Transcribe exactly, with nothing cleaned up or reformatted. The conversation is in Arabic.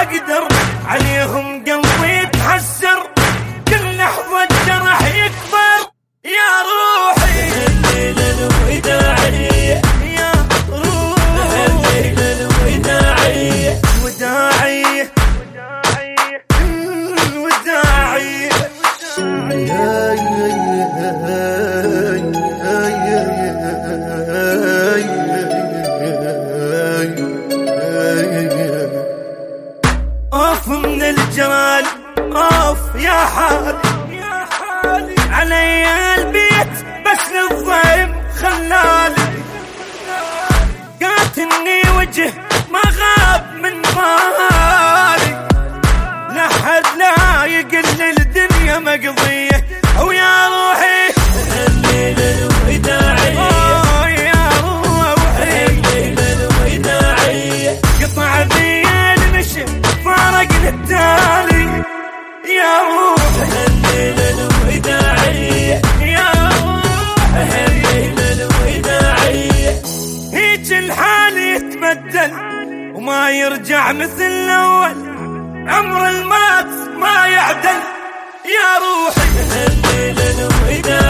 اقدر عليهم قلبي يتحسر، كل لحظة جرح يكبر يا روحي. الليلة الوداعية يا روحي، الليلة الوداعية وداعي وداعي اوف من الجمال، اوف يا حالي يا حالي علي البيت بس للضيم خلالي، قاتلني وجه ما غاب من بالي، لا حد لا يقل الدنيا مقضية او يا روحي. الليلة الوداعية أوه يا روحي، الليلة الوداعية قطع بي المشي فارقني التالي يا روحي. الليلة الوداعية يا روحي، الليلة الوداعية هيج الحال يتبدل وما يرجع مثل الأول، عمر المات ما يعدل يا روحي. الليلة الوداعية